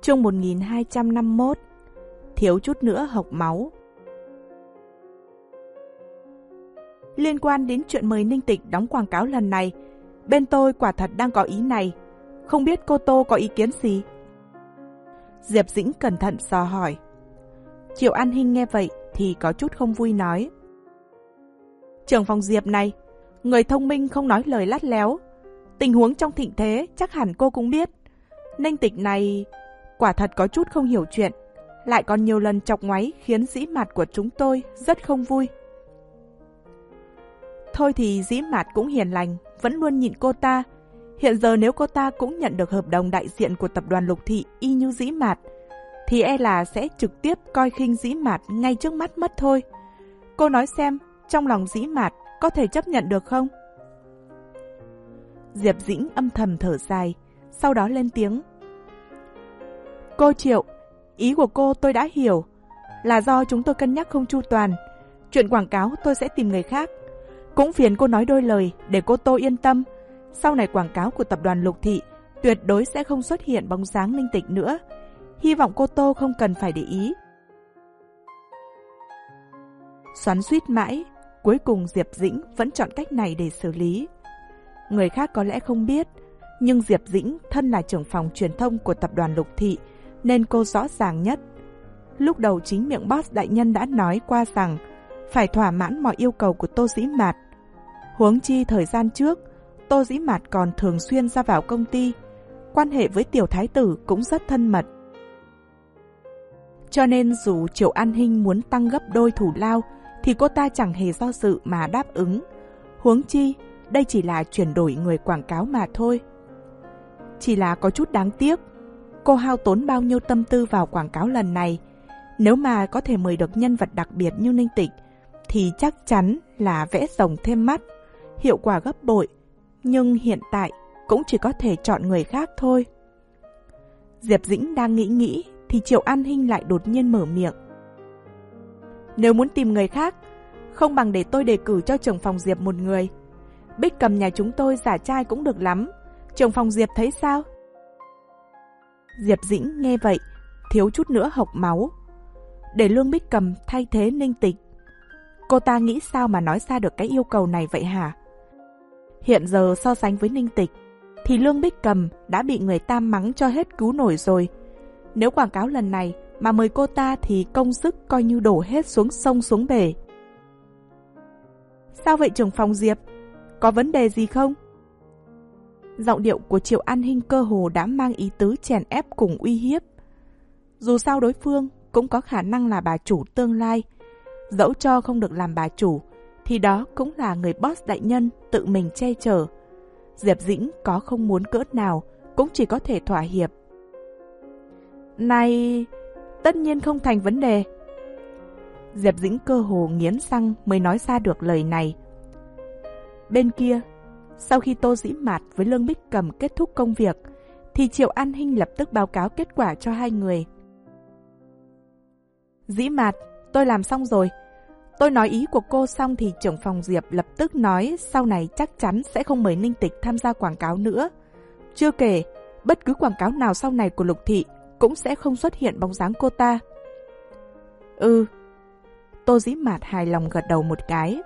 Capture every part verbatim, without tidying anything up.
Chương một nghìn hai trăm năm mươi mốt. Thiếu chút nữa hộc máu. Liên quan đến chuyện mời Ninh Tịch đóng quảng cáo lần này, bên tôi quả thật đang có ý này. Không biết cô Tô có ý kiến gì? Diệp Dĩnh cẩn thận dò hỏi. Triệu An Hinh nghe vậy thì có chút không vui nói. Trưởng phòng Diệp này, người thông minh không nói lời lắt léo. Tình huống trong thịnh thế chắc hẳn cô cũng biết. Ninh Tịch này quả thật có chút không hiểu chuyện, lại còn nhiều lần chọc ngoáy khiến Dĩ Mạt của chúng tôi rất không vui. Thôi thì Dĩ Mạt cũng hiền lành, vẫn luôn nhịn cô ta. Hiện giờ nếu cô ta cũng nhận được hợp đồng đại diện của tập đoàn Lục Thị y như Dĩ Mạt, thì e là sẽ trực tiếp coi khinh Dĩ Mạt ngay trước mắt mất thôi. Cô nói xem, trong lòng Dĩ Mạt có thể chấp nhận được không? Diệp Dĩnh âm thầm thở dài, sau đó lên tiếng. Cô Triệu, ý của cô tôi đã hiểu, là do chúng tôi cân nhắc không chu toàn. Chuyện quảng cáo tôi sẽ tìm người khác. Cũng phiền cô nói đôi lời để cô Tô yên tâm. Sau này quảng cáo của tập đoàn Lục Thị tuyệt đối sẽ không xuất hiện bóng dáng Ninh Tịch nữa. Hy vọng cô Tô không cần phải để ý. Xoắn xuýt mãi, cuối cùng Diệp Dĩnh vẫn chọn cách này để xử lý. Người khác có lẽ không biết, nhưng Diệp Dĩnh thân là trưởng phòng truyền thông của tập đoàn Lục Thị, nên cô rõ ràng nhất. Lúc đầu chính miệng boss đại nhân đã nói qua rằng phải thỏa mãn mọi yêu cầu của Tô Dĩ Mạt. Huống chi thời gian trước, Tô Dĩ Mạt còn thường xuyên ra vào công ty, quan hệ với tiểu thái tử cũng rất thân mật. Cho nên dù Triệu An Hinh muốn tăng gấp đôi thù lao thì cô ta chẳng hề do dự mà đáp ứng. Huống chi, đây chỉ là chuyển đổi người quảng cáo mà thôi. Chỉ là có chút đáng tiếc, cô hao tốn bao nhiêu tâm tư vào quảng cáo lần này. Nếu mà có thể mời được nhân vật đặc biệt như Ninh Tịch, thì chắc chắn là vẽ rồng thêm mắt, hiệu quả gấp bội. Nhưng hiện tại cũng chỉ có thể chọn người khác thôi. Diệp Dĩnh đang nghĩ nghĩ thì Triệu An Hinh lại đột nhiên mở miệng. Nếu muốn tìm người khác, không bằng để tôi đề cử cho trưởng phòng Diệp một người. Bích Cầm nhà chúng tôi giả trai cũng được lắm. Trưởng phòng Diệp thấy sao? Diệp Dĩnh nghe vậy, thiếu chút nữa hộc máu. Để Lương Bích Cầm thay thế Ninh Tịch, cô ta nghĩ sao mà nói ra được cái yêu cầu này vậy hả? Hiện giờ so sánh với Ninh Tịch thì Lương Bích Cầm đã bị người ta mắng cho hết cứu nổi rồi. Nếu quảng cáo lần này mà mời cô ta thì công sức coi như đổ hết xuống sông xuống bể. Sao vậy trưởng phòng Diệp? Có vấn đề gì không? Giọng điệu của Triệu An Hinh cơ hồ đã mang ý tứ chèn ép cùng uy hiếp. Dù sao đối phương cũng có khả năng là bà chủ tương lai. Dẫu cho không được làm bà chủ, thì đó cũng là người boss đại nhân tự mình che chở. Diệp Dĩnh có không muốn cỡ nào cũng chỉ có thể thỏa hiệp. Này, tất nhiên không thành vấn đề. Diệp Dĩnh cơ hồ nghiến răng mới nói ra được lời này. Bên kia, sau khi Tô Dĩ Mạt với Lương Bích Cầm kết thúc công việc, thì Triệu An Hinh lập tức báo cáo kết quả cho hai người. Dĩ Mạt, tôi làm xong rồi. Tôi nói ý của cô xong thì trưởng phòng Diệp lập tức nói sau này chắc chắn sẽ không mời Ninh Tịch tham gia quảng cáo nữa. Chưa kể, bất cứ quảng cáo nào sau này của Lục Thị cũng sẽ không xuất hiện bóng dáng cô ta. Ừ. Tô Dĩ Mạt hài lòng gật đầu một cái.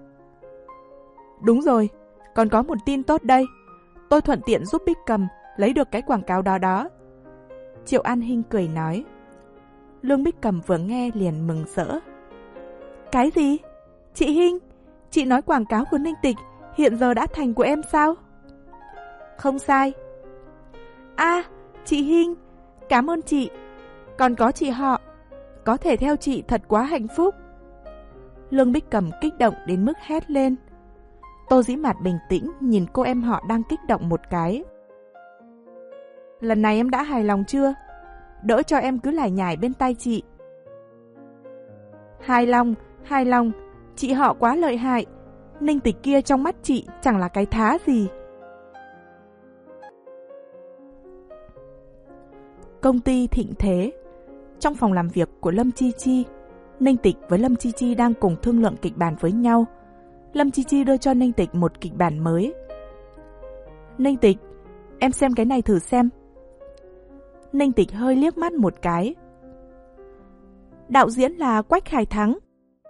Đúng rồi, còn có một tin tốt đây. Tôi thuận tiện giúp Bích Cầm lấy được cái quảng cáo đó đó. Triệu An Hinh cười nói. Lương Bích Cầm vừa nghe liền mừng rỡ. Cái gì? Chị Hinh, chị nói quảng cáo của Ninh Tịch hiện giờ đã thành của em sao? Không sai. À, chị Hinh, cảm ơn chị. Còn có chị họ, có thể theo chị thật quá hạnh phúc. Lương Bích Cầm kích động đến mức hét lên. Tô Dĩ Mạt bình tĩnh nhìn cô em họ đang kích động một cái. Lần này em đã hài lòng chưa? Đỡ cho em cứ lải nhải bên tai chị. Hài lòng, hài lòng, chị họ quá lợi hại. Ninh Tịch kia trong mắt chị chẳng là cái thá gì. Công ty Thịnh Thế. Trong phòng làm việc của Lâm Chi Chi, Ninh Tịch với Lâm Chi Chi đang cùng thương lượng kịch bản với nhau. Lâm Chi Chi đưa cho Ninh Tịch một kịch bản mới. Ninh Tịch, em xem cái này thử xem. Ninh Tịch hơi liếc mắt một cái. Đạo diễn là Quách Khải Thắng.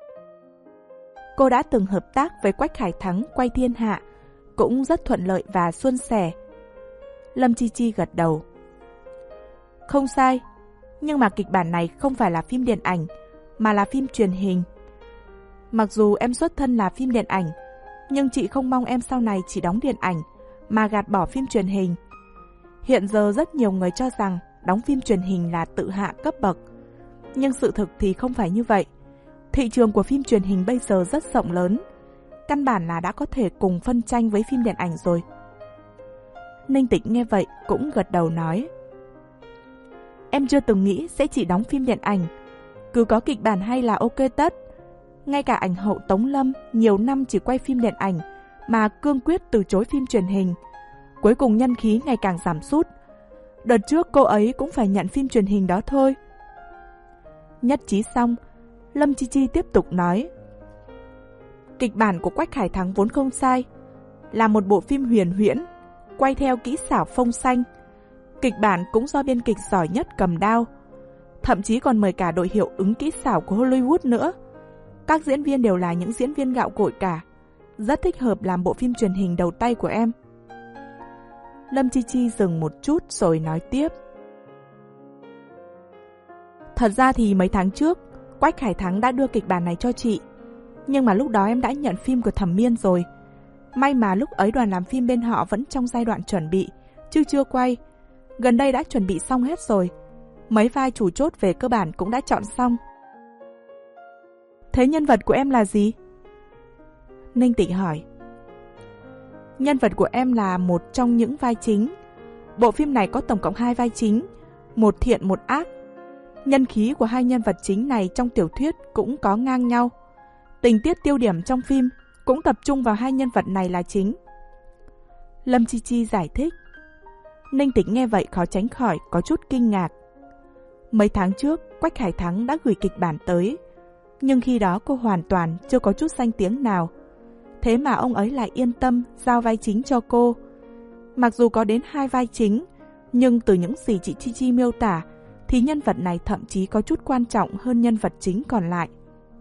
Cô đã từng hợp tác với Quách Khải Thắng quay Thiên Hạ, cũng rất thuận lợi và suôn sẻ. Lâm Chi Chi gật đầu. Không sai, nhưng mà kịch bản này không phải là phim điện ảnh, mà là phim truyền hình. Mặc dù em xuất thân là phim điện ảnh, nhưng chị không mong em sau này chỉ đóng điện ảnh, mà gạt bỏ phim truyền hình. Hiện giờ rất nhiều người cho rằng đóng phim truyền hình là tự hạ cấp bậc, nhưng sự thực thì không phải như vậy. Thị trường của phim truyền hình bây giờ rất rộng lớn, căn bản là đã có thể cùng phân tranh với phim điện ảnh rồi. Ninh Tịch nghe vậy cũng gật đầu nói. Em chưa từng nghĩ sẽ chỉ đóng phim điện ảnh, cứ có kịch bản hay là ok tất. Ngay cả ảnh hậu Tống Lâm nhiều năm chỉ quay phim điện ảnh mà cương quyết từ chối phim truyền hình. Cuối cùng nhân khí ngày càng giảm sút. Đợt trước cô ấy cũng phải nhận phim truyền hình đó thôi. Nhất trí xong, Lâm Chi Chi tiếp tục nói. Kịch bản của Quách Khải Thắng vốn không sai, là một bộ phim huyền huyễn, quay theo kỹ xảo Phong Xanh. Kịch bản cũng do biên kịch giỏi nhất cầm đao, thậm chí còn mời cả đội hiệu ứng kỹ xảo của Hollywood nữa. Các diễn viên đều là những diễn viên gạo cội cả, rất thích hợp làm bộ phim truyền hình đầu tay của em. Lâm Chi Chi dừng một chút rồi nói tiếp. Thật ra thì mấy tháng trước, Quách Khải Thắng đã đưa kịch bản này cho chị, nhưng mà lúc đó em đã nhận phim của Thẩm Miên rồi. May mà lúc ấy đoàn làm phim bên họ vẫn trong giai đoạn chuẩn bị, chứ chưa quay. Gần đây đã chuẩn bị xong hết rồi. Mấy vai chủ chốt về cơ bản cũng đã chọn xong. Thế nhân vật của em là gì? Ninh Tịch hỏi. Nhân vật của em là một trong những vai chính. Bộ phim này có tổng cộng hai vai chính, một thiện một ác. Nhân khí của hai nhân vật chính này trong tiểu thuyết cũng có ngang nhau. Tình tiết tiêu điểm trong phim cũng tập trung vào hai nhân vật này là chính. Lâm Chi Chi giải thích. Ninh Tịch nghe vậy khó tránh khỏi có chút kinh ngạc. Mấy tháng trước, Quách Khải Thắng đã gửi kịch bản tới, nhưng khi đó cô hoàn toàn chưa có chút danh tiếng nào. Thế mà ông ấy lại yên tâm giao vai chính cho cô. Mặc dù có đến hai vai chính, nhưng từ những gì chị Chi Chi miêu tả, thì nhân vật này thậm chí có chút quan trọng hơn nhân vật chính còn lại.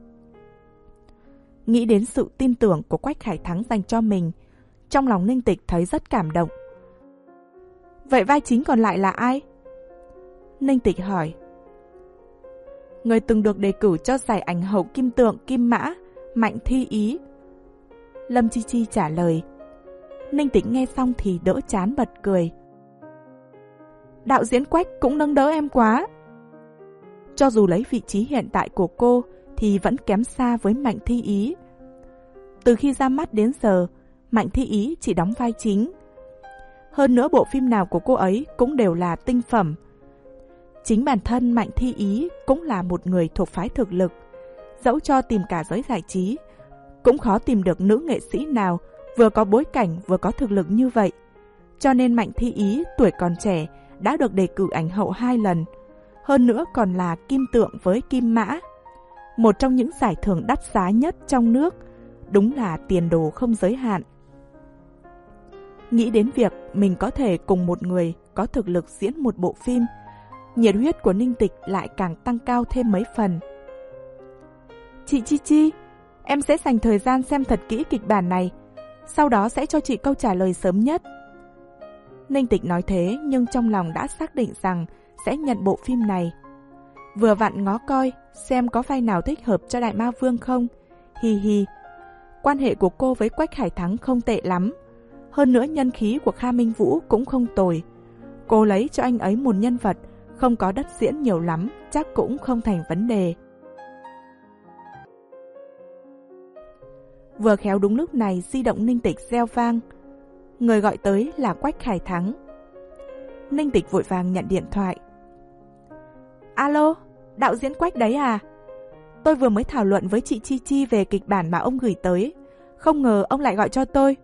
Nghĩ đến sự tin tưởng của Quách Khải Thắng dành cho mình, trong lòng Ninh Tịch thấy rất cảm động. Vậy vai chính còn lại là ai? Ninh Tịch hỏi. Người từng được đề cử cho giải ảnh hậu kim tượng Kim Mã, Mạnh Thi Ý. Lâm Chi Chi trả lời. Ninh Tịch nghe xong thì đỡ chán bật cười. Đạo diễn Quách cũng nâng đỡ em quá. Cho dù lấy vị trí hiện tại của cô thì vẫn kém xa với Mạnh Thi Ý. Từ khi ra mắt đến giờ, Mạnh Thi Ý chỉ đóng vai chính. Hơn nữa bộ phim nào của cô ấy cũng đều là tinh phẩm. Chính bản thân Mạnh Thi Ý cũng là một người thuộc phái thực lực. Dẫu cho tìm cả giới giải trí, cũng khó tìm được nữ nghệ sĩ nào vừa có bối cảnh vừa có thực lực như vậy. Cho nên Mạnh Thi Ý tuổi còn trẻ đã được đề cử ảnh hậu hai lần. Hơn nữa còn là kim tượng với Kim Mã, một trong những giải thưởng đắt giá nhất trong nước. Đúng là tiền đồ không giới hạn. Nghĩ đến việc mình có thể cùng một người có thực lực diễn một bộ phim, nhiệt huyết của Ninh Tịch lại càng tăng cao thêm mấy phần. Chị Chi Chi, em sẽ dành thời gian xem thật kỹ kịch bản này, sau đó sẽ cho chị câu trả lời sớm nhất. Ninh Tịch nói thế nhưng trong lòng đã xác định rằng sẽ nhận bộ phim này. Vừa vặn ngó coi xem có vai nào thích hợp cho Đại Ma Vương không. Hi hi. Quan hệ của cô với Quách Khải Thắng không tệ lắm. Hơn nữa nhân khí của Kha Minh Vũ cũng không tồi. Cô lấy cho anh ấy một nhân vật không có đất diễn nhiều lắm, chắc cũng không thành vấn đề. Vừa khéo đúng lúc này di động Ninh Tịch reo vang. Người gọi tới là Quách Khải Thắng. Ninh Tịch vội vàng nhận điện thoại. Alo, đạo diễn Quách đấy à? Tôi vừa mới thảo luận với chị Chi Chi về kịch bản mà ông gửi tới. Không ngờ ông lại gọi cho tôi.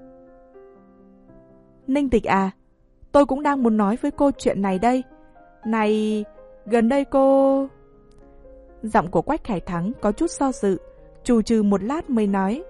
Ninh Tịch à, tôi cũng đang muốn nói với cô chuyện này đây. Này, gần đây cô... Giọng của Quách Khải Thắng có chút do dự, trù trừ một lát mới nói.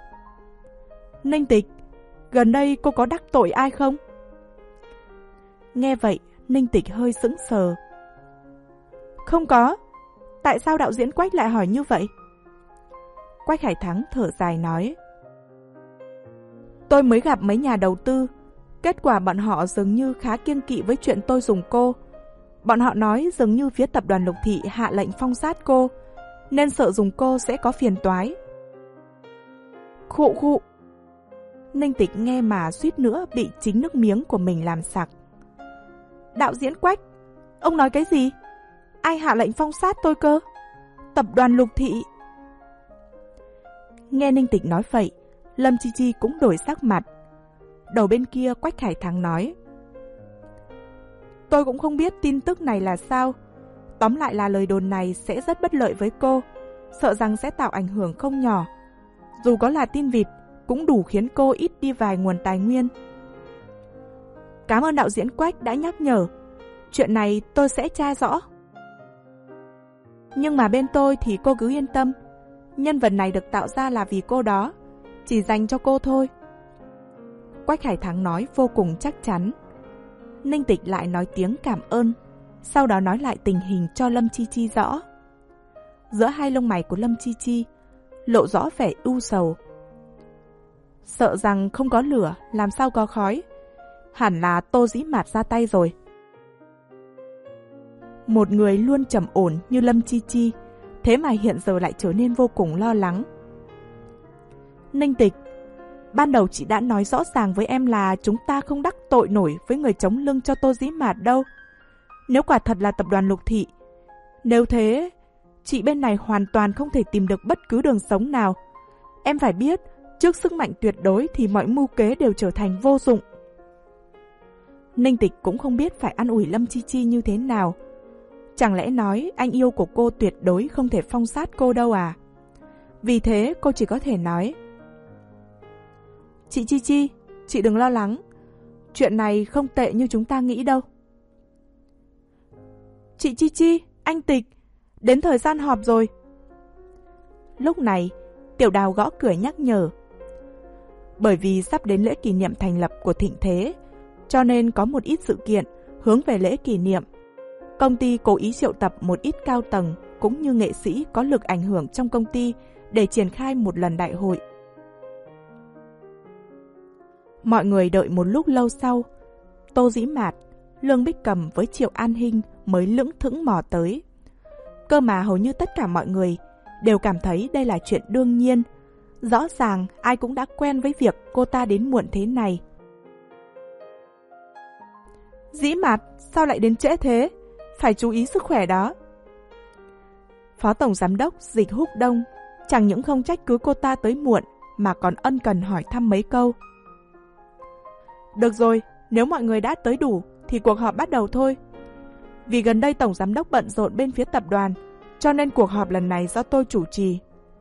Ninh Tịch, gần đây cô có đắc tội ai không? Nghe vậy, Ninh Tịch hơi sững sờ. Không có, tại sao đạo diễn Quách lại hỏi như vậy? Quách Hải Thắng thở dài nói. Tôi mới gặp mấy nhà đầu tư, kết quả bọn họ dường như khá kiêng kỵ với chuyện tôi dùng cô. Bọn họ nói dường như phía tập đoàn Lục Thị hạ lệnh phong sát cô, nên sợ dùng cô sẽ có phiền toái. Khụ khụ. Ninh Tịch nghe mà suýt nữa bị chính nước miếng của mình làm sặc. Đạo diễn Quách, ông nói cái gì? Ai hạ lệnh phong sát tôi cơ? Tập đoàn Lục Thị. Nghe Ninh Tịch nói vậy, Lâm Chi Chi cũng đổi sắc mặt. Đầu bên kia Quách Hải Thắng nói. Tôi cũng không biết tin tức này là sao. Tóm lại là lời đồn này sẽ rất bất lợi với cô, sợ rằng sẽ tạo ảnh hưởng không nhỏ. Dù có là tin vịt, cũng đủ khiến cô ít đi vài nguồn tài nguyên. Cảm ơn đạo diễn Quách đã nhắc nhở. Chuyện này tôi sẽ tra rõ. Nhưng mà bên tôi thì cô cứ yên tâm. Nhân vật này được tạo ra là vì cô đó, chỉ dành cho cô thôi. Quách Hải Thắng nói vô cùng chắc chắn. Ninh Tịch lại nói tiếng cảm ơn, sau đó nói lại tình hình cho Lâm Chi Chi rõ. Giữa hai lông mày của Lâm Chi Chi lộ rõ vẻ u sầu. Sợ rằng không có lửa làm sao có khói, hẳn là Tô Dĩ Mạt ra tay rồi. Một người luôn trầm ổn như Lâm Chi Chi, thế mà hiện giờ lại trở nên vô cùng lo lắng. Ninh Tịch, ban đầu chị đã nói rõ ràng với em là chúng ta không đắc tội nổi với người chống lưng cho Tô Dĩ Mạt đâu. Nếu quả thật là tập đoàn Lục Thị, nếu thế, chị bên này hoàn toàn không thể tìm được bất cứ đường sống nào. Em phải biết, trước sức mạnh tuyệt đối thì mọi mưu kế đều trở thành vô dụng. Ninh Tịch cũng không biết phải an ủi Lâm Chi Chi như thế nào. Chẳng lẽ nói anh yêu của cô tuyệt đối không thể phong sát cô đâu à? Vì thế cô chỉ có thể nói. Chị Chi Chi, chị đừng lo lắng. Chuyện này không tệ như chúng ta nghĩ đâu. Chị Chi Chi, anh Tịch, đến thời gian họp rồi. Lúc này, Tiểu Đào gõ cửa nhắc nhở. Bởi vì sắp đến lễ kỷ niệm thành lập của Thịnh Thế, cho nên có một ít sự kiện hướng về lễ kỷ niệm. Công ty cố ý triệu tập một ít cao tầng cũng như nghệ sĩ có lực ảnh hưởng trong công ty để triển khai một lần đại hội. Mọi người đợi một lúc lâu sau, Tô Dĩ Mạt, Lương Bích Cầm với Triệu An Hinh mới lững thững mò tới. Cơ mà hầu như tất cả mọi người đều cảm thấy đây là chuyện đương nhiên. Rõ ràng ai cũng đã quen với việc cô ta đến muộn thế này. Dĩ Mạt, sao lại đến trễ thế? Phải chú ý sức khỏe đó. Phó Tổng Giám đốc Dịch Húc Đông chẳng những không trách cứ cô ta tới muộn mà còn ân cần hỏi thăm mấy câu. Được rồi, nếu mọi người đã tới đủ thì cuộc họp bắt đầu thôi. Vì gần đây Tổng Giám đốc bận rộn bên phía tập đoàn, cho nên cuộc họp lần này do tôi chủ trì.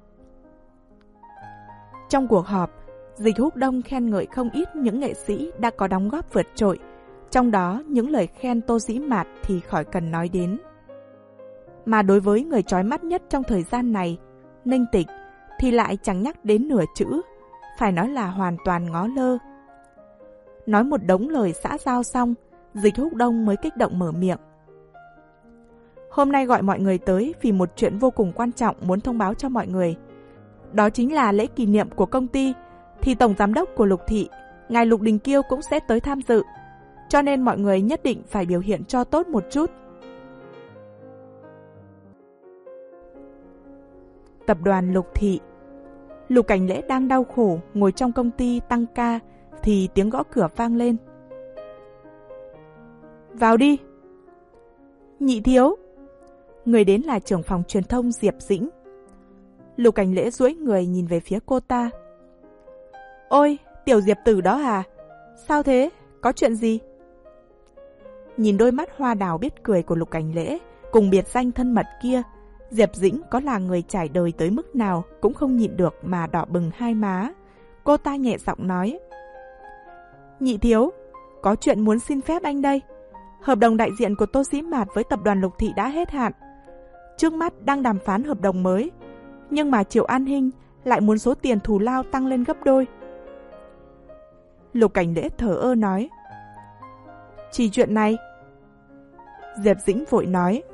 Trong cuộc họp, Dịch Húc Đông khen ngợi không ít những nghệ sĩ đã có đóng góp vượt trội. Trong đó, những lời khen Tô Dĩ Mạt thì khỏi cần nói đến. Mà đối với người chói mắt nhất trong thời gian này, Ninh Tịch, thì lại chẳng nhắc đến nửa chữ, phải nói là hoàn toàn ngó lơ. Nói một đống lời xã giao xong, Dịch Húc Đông mới kích động mở miệng. Hôm nay gọi mọi người tới vì một chuyện vô cùng quan trọng muốn thông báo cho mọi người. Đó chính là lễ kỷ niệm của công ty, thì Tổng Giám đốc của Lục Thị, ngài Lục Đình Kiêu cũng sẽ tới tham dự. Cho nên mọi người nhất định phải biểu hiện cho tốt một chút. Tập đoàn Lục Thị. Lục Cảnh Lễ đang đau khổ ngồi trong công ty tăng ca thì tiếng gõ cửa vang lên. Vào đi. Nhị thiếu. Người đến là trưởng phòng truyền thông Diệp Dĩnh. Lục Cảnh Lễ duỗi người nhìn về phía cô ta. Ôi, tiểu Diệp tử đó à? Sao thế? Có chuyện gì? Nhìn đôi mắt hoa đào biết cười của Lục Cảnh Lễ cùng biệt danh thân mật kia, Diệp Dĩnh có là người trải đời tới mức nào cũng không nhịn được mà đỏ bừng hai má. Cô ta nhẹ giọng nói. Nhị thiếu, có chuyện muốn xin phép anh đây. Hợp đồng đại diện của Tô Dĩ Mạt với tập đoàn Lục Thị đã hết hạn. Trước mắt đang đàm phán hợp đồng mới, nhưng mà Triệu An Hinh lại muốn số tiền thù lao tăng lên gấp đôi. Lục Cảnh Lễ thở ơ nói. Chỉ chuyện này. Diệp Dĩnh vội nói.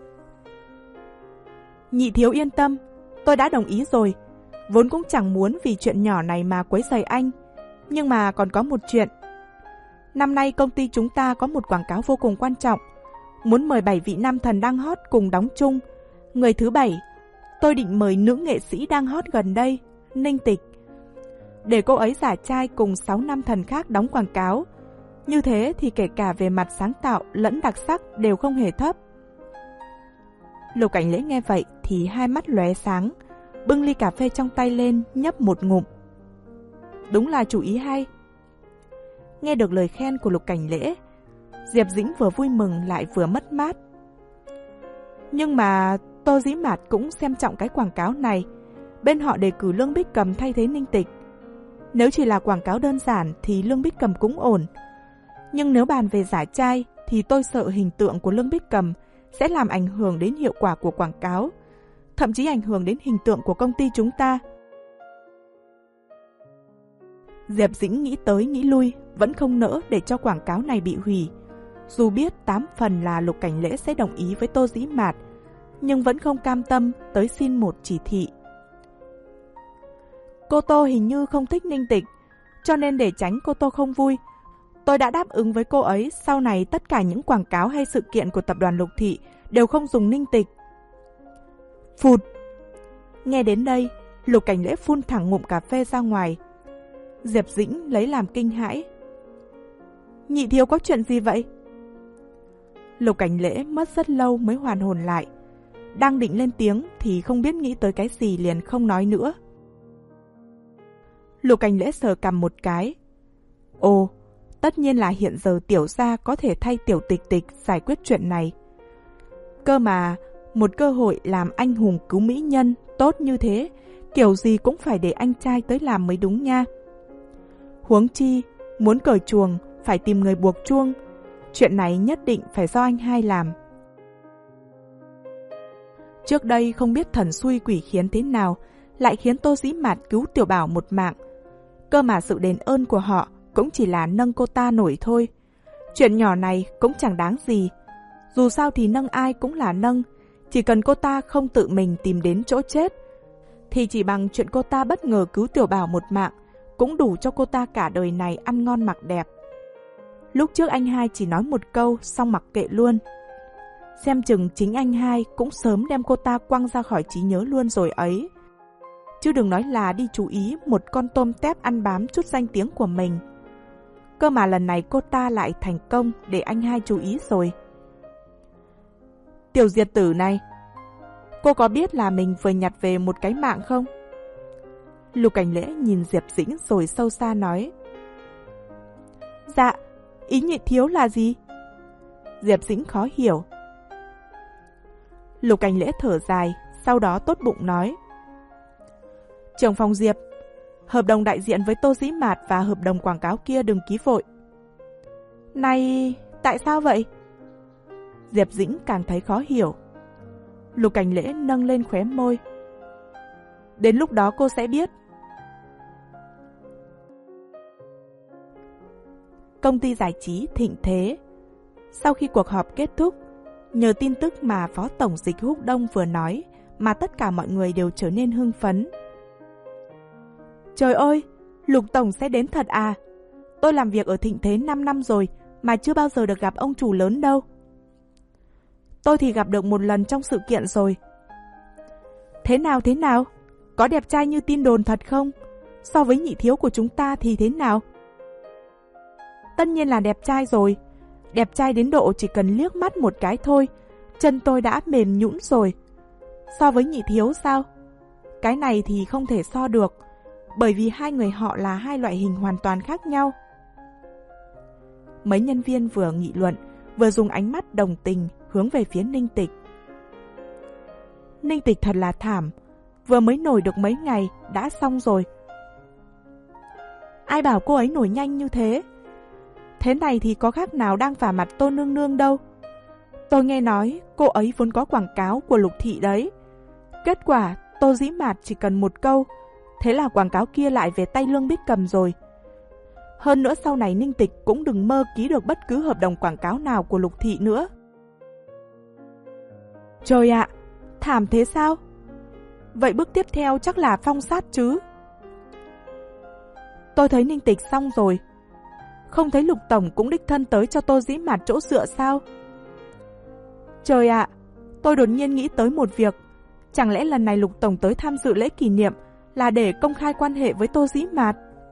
Nhị thiếu yên tâm, tôi đã đồng ý rồi. Vốn cũng chẳng muốn vì chuyện nhỏ này mà quấy rầy anh. Nhưng mà còn có một chuyện. Năm nay công ty chúng ta có một quảng cáo vô cùng quan trọng. Muốn mời bảy vị nam thần đang hot cùng đóng chung. Người thứ bảy, tôi định mời nữ nghệ sĩ đang hot gần đây, Ninh Tịch. Để cô ấy giả trai cùng sáu nam thần khác đóng quảng cáo. Như thế thì kể cả về mặt sáng tạo lẫn đặc sắc đều không hề thấp. Lục Cảnh Lễ nghe vậy thì hai mắt lóe sáng, bưng ly cà phê trong tay lên nhấp một ngụm. Đúng là chủ ý hay. Nghe được lời khen của Lục Cảnh Lễ, Diệp Dĩnh vừa vui mừng lại vừa mất mát. Nhưng mà Tô Dĩ Mạt cũng xem trọng cái quảng cáo này. Bên họ đề cử Lương Bích Cầm thay thế Ninh Tịch. Nếu chỉ là quảng cáo đơn giản thì Lương Bích Cầm cũng ổn. Nhưng nếu bàn về giả trai thì tôi sợ hình tượng của Lương Bích Cầm sẽ làm ảnh hưởng đến hiệu quả của quảng cáo, thậm chí ảnh hưởng đến hình tượng của công ty chúng ta. Diệp Dĩnh nghĩ tới nghĩ lui, vẫn không nỡ để cho quảng cáo này bị hủy. Dù biết tám phần là Lục Cảnh Lễ sẽ đồng ý với Tô Dĩ Mạt, nhưng vẫn không cam tâm tới xin một chỉ thị. Cô Tô hình như không thích Ninh Tịch, cho nên để tránh cô Tô không vui, tôi đã đáp ứng với cô ấy sau này tất cả những quảng cáo hay sự kiện của tập đoàn Lục Thị đều không dùng Ninh Tịch. Phụt! Nghe đến đây, Lục Cảnh Lễ phun thẳng ngụm cà phê ra ngoài. Diệp Dĩnh lấy làm kinh hãi. Nhị thiếu có chuyện gì vậy? Lục Cảnh Lễ mất rất lâu mới hoàn hồn lại. Đang định lên tiếng thì không biết nghĩ tới cái gì liền không nói nữa. Lục Cảnh Lễ sờ cằm một cái. Ồ, tất nhiên là hiện giờ tiểu gia có thể thay Tiểu Tịch Tịch giải quyết chuyện này. Cơ mà, một cơ hội làm anh hùng cứu mỹ nhân tốt như thế, kiểu gì cũng phải để anh trai tới làm mới đúng nha. Huống chi, muốn cởi chuồng, phải tìm người buộc chuông. Chuyện này nhất định phải do anh hai làm. Trước đây không biết thần xui quỷ khiến thế nào, lại khiến Tô Dĩ Mạt cứu Tiểu Bảo một mạng. Cơ mà sự đền ơn của họ cũng chỉ là nâng cô ta nổi thôi. Chuyện nhỏ này cũng chẳng đáng gì. Dù sao thì nâng ai cũng là nâng. Chỉ cần cô ta không tự mình tìm đến chỗ chết, thì chỉ bằng chuyện cô ta bất ngờ cứu Tiểu Bảo một mạng cũng đủ cho cô ta cả đời này ăn ngon mặc đẹp. Lúc trước anh hai chỉ nói một câu xong mặc kệ luôn. Xem chừng chính anh hai cũng sớm đem cô ta quăng ra khỏi trí nhớ luôn rồi ấy. Chứ đừng nói là đi chú ý một con tôm tép ăn bám chút danh tiếng của mình. Cơ mà lần này cô ta lại thành công để anh hai chú ý rồi. Tiểu Diệt Tử này, cô có biết là mình vừa nhặt về một cái mạng không? Lục Cảnh Lễ nhìn Diệp Dĩnh rồi sâu xa nói. Dạ, ý nhị thiếu là gì? Diệp Dĩnh khó hiểu. Lục Cảnh Lễ thở dài, sau đó tốt bụng nói. Trưởng phòng Diệp, hợp đồng đại diện với Tô Dĩ Mạt và hợp đồng quảng cáo kia đừng ký vội. Này, tại sao vậy? Diệp Dĩnh càng thấy khó hiểu. Lục Cảnh Lễ nâng lên khóe môi. Đến lúc đó cô sẽ biết. Công ty giải trí Thịnh Thế. Sau khi cuộc họp kết thúc, nhờ tin tức mà Phó Tổng Dịch Húc Đông vừa nói mà tất cả mọi người đều trở nên hưng phấn. Trời ơi, Lục Tổng sẽ đến thật à? Tôi làm việc ở Thịnh Thế năm năm rồi mà chưa bao giờ được gặp ông chủ lớn đâu. Tôi thì gặp được một lần trong sự kiện rồi. Thế nào thế nào? Có đẹp trai như tin đồn thật không? So với nhị thiếu của chúng ta thì thế nào? Tất nhiên là đẹp trai rồi. Đẹp trai đến độ chỉ cần liếc mắt một cái thôi, chân tôi đã mềm nhũn rồi. So với nhị thiếu sao? Cái này thì không thể so được, bởi vì hai người họ là hai loại hình hoàn toàn khác nhau. Mấy nhân viên vừa nghị luận, vừa dùng ánh mắt đồng tình hướng về phía Ninh Tịch. Ninh Tịch thật là thảm, vừa mới nổi được mấy ngày đã xong rồi. Ai bảo cô ấy nổi nhanh như thế? Thế này thì có khác nào đang vả mặt Tô Nương Nương đâu. Tôi nghe nói cô ấy vốn có quảng cáo của Lục Thị đấy. Kết quả Tô Dĩ Mạt chỉ cần một câu, thế là quảng cáo kia lại về tay Lương Bích Cầm rồi. Hơn nữa sau này Ninh Tịch cũng đừng mơ ký được bất cứ hợp đồng quảng cáo nào của Lục Thị nữa. Trời ạ, thảm thế sao? Vậy bước tiếp theo chắc là phong sát chứ? Tôi thấy Ninh Tịch xong rồi. Không thấy Lục Tổng cũng đích thân tới cho Tô Dĩ Mạt chỗ dựa sao? Trời ạ, tôi đột nhiên nghĩ tới một việc. Chẳng lẽ lần này Lục Tổng tới tham dự lễ kỷ niệm là để công khai quan hệ với Tô Dĩ Mạt?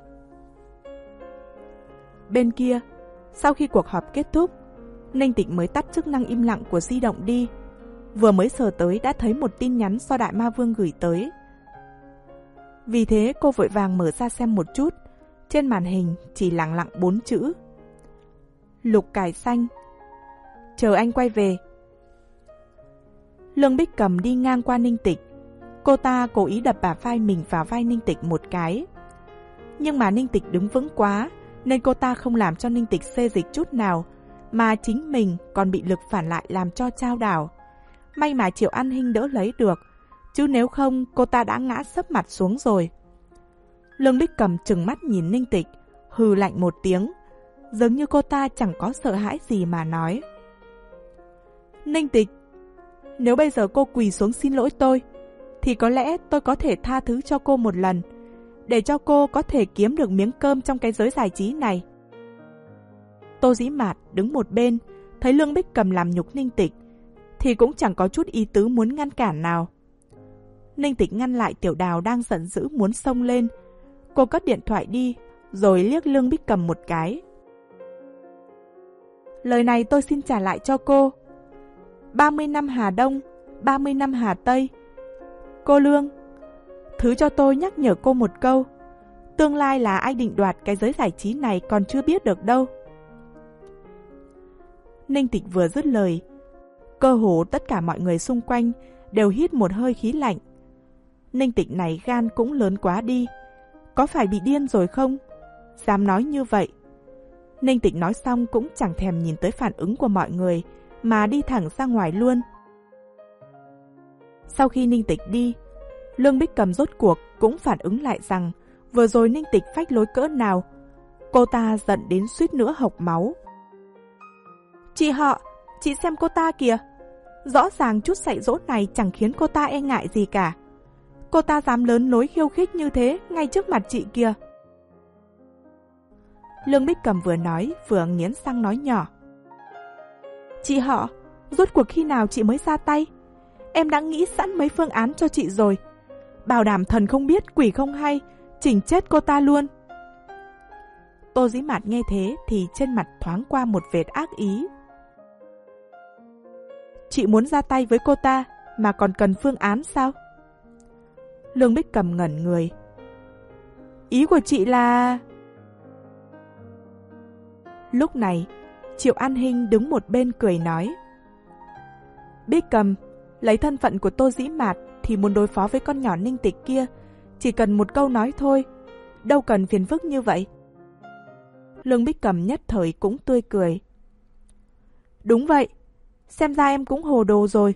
Bên kia, sau khi cuộc họp kết thúc, Ninh Tịch mới tắt chức năng im lặng của di động đi. Vừa mới sờ tới đã thấy một tin nhắn do Đại Ma Vương gửi tới. Vì thế cô vội vàng mở ra xem một chút. Trên màn hình chỉ lẳng lặng bốn chữ: Lục Cải Xanh, chờ anh quay về. Lương Bích Cầm đi ngang qua Ninh Tịch. Cô ta cố ý đập bả vai mình vào vai Ninh Tịch một cái. Nhưng mà Ninh Tịch đứng vững quá, nên cô ta không làm cho Ninh Tịch xê dịch chút nào, mà chính mình còn bị lực phản lại làm cho chao đảo. May mà Triệu An Hinh đỡ lấy được, chứ nếu không cô ta đã ngã sấp mặt xuống rồi. Lương Bích Cầm trừng mắt nhìn Ninh Tịch, hừ lạnh một tiếng, giống như cô ta chẳng có sợ hãi gì mà nói: Ninh Tịch, nếu bây giờ cô quỳ xuống xin lỗi tôi, thì có lẽ tôi có thể tha thứ cho cô một lần, để cho cô có thể kiếm được miếng cơm trong cái giới giải trí này. Tô Dĩ Mạt đứng một bên, thấy Lương Bích Cầm làm nhục Ninh Tịch, thì cũng chẳng có chút ý tứ muốn ngăn cản nào. Ninh Tịch ngăn lại Tiểu Đào đang giận dữ muốn xông lên. Cô cất điện thoại đi, rồi liếc Lương Bích Cầm một cái. Lời này tôi xin trả lại cho cô. ba mươi năm Hà Đông, ba mươi năm Hà Tây. Cô Lương, thứ cho tôi nhắc nhở cô một câu. Tương lai là ai định đoạt cái giới giải trí này còn chưa biết được đâu. Ninh Tịch vừa dứt lời, cơ hồ tất cả mọi người xung quanh đều hít một hơi khí lạnh. Ninh Tịch này gan cũng lớn quá đi. Có phải bị điên rồi không? Dám nói như vậy. Ninh Tịch nói xong cũng chẳng thèm nhìn tới phản ứng của mọi người, mà đi thẳng ra ngoài luôn. Sau khi Ninh Tịch đi, Lương Bích Cầm rốt cuộc cũng phản ứng lại rằng vừa rồi Ninh Tịch phách lối cỡ nào. Cô ta giận đến suýt nữa hộc máu. Chị họ, chị xem cô ta kìa. Rõ ràng chút dạy dỗ này chẳng khiến cô ta e ngại gì cả. Cô ta dám lớn lối khiêu khích như thế ngay trước mặt chị kìa. Lương Bích Cầm vừa nói vừa nghiến răng nói nhỏ: Chị họ, rốt cuộc khi nào chị mới ra tay? Em đã nghĩ sẵn mấy phương án cho chị rồi. Bảo đảm thần không biết quỷ không hay, chỉnh chết cô ta luôn. Tô Dĩ Mạt nghe thế thì trên mặt thoáng qua một vệt ác ý. Chị muốn ra tay với cô ta mà còn cần phương án sao? Lương Bích Cầm ngẩn người. Ý của chị là... Lúc này, Triệu An Hinh đứng một bên cười nói: Bích Cầm, lấy thân phận của Tô Dĩ Mạt thì muốn đối phó với con nhỏ Ninh Tịch kia, chỉ cần một câu nói thôi, đâu cần phiền phức như vậy. Lương Bích Cầm nhất thời cũng tươi cười. Đúng vậy, xem ra em cũng hồ đồ rồi.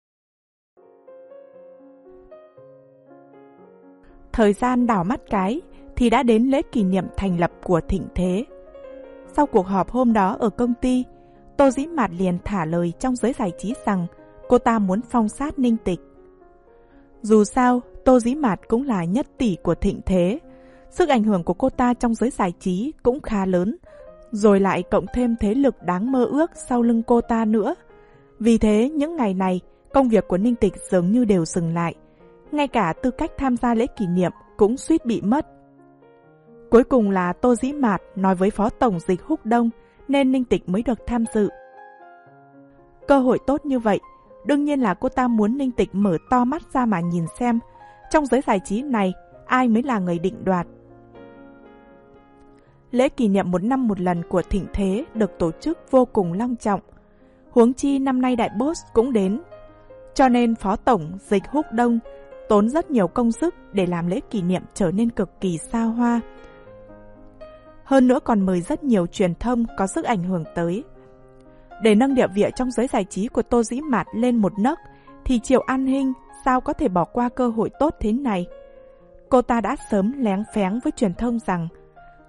Thời gian đảo mắt cái thì đã đến lễ kỷ niệm thành lập của Thịnh Thế. Sau cuộc họp hôm đó ở công ty, Tô Dĩ Mạt liền thả lời trong giới giải trí rằng cô ta muốn phong sát Ninh Tịch. Dù sao, Tô Dĩ Mạt cũng là nhất tỷ của Thịnh Thế. Sức ảnh hưởng của cô ta trong giới giải trí cũng khá lớn, rồi lại cộng thêm thế lực đáng mơ ước sau lưng cô ta nữa. Vì thế, những ngày này, công việc của Ninh Tịch dường như đều dừng lại. Ngay cả tư cách tham gia lễ kỷ niệm cũng suýt bị mất. Cuối cùng là Tô Dĩ Mạt nói với Phó Tổng Dịch Húc Đông nên Ninh Tịch mới được tham dự. Cơ hội tốt như vậy, đương nhiên là cô ta muốn Ninh Tịch mở to mắt ra mà nhìn xem trong giới giải trí này ai mới là người định đoạt. Lễ kỷ niệm một năm một lần của Thịnh Thế được tổ chức vô cùng long trọng. Huống chi năm nay đại boss cũng đến, cho nên Phó Tổng Dịch Húc Đông tốn rất nhiều công sức để làm lễ kỷ niệm trở nên cực kỳ xa hoa. Hơn nữa còn mời rất nhiều truyền thông có sức ảnh hưởng tới. Để nâng địa vị trong giới giải trí của Tô Dĩ Mạt lên một nấc thì Triệu An Hinh sao có thể bỏ qua cơ hội tốt thế này. Cô ta đã sớm léng phéng với truyền thông rằng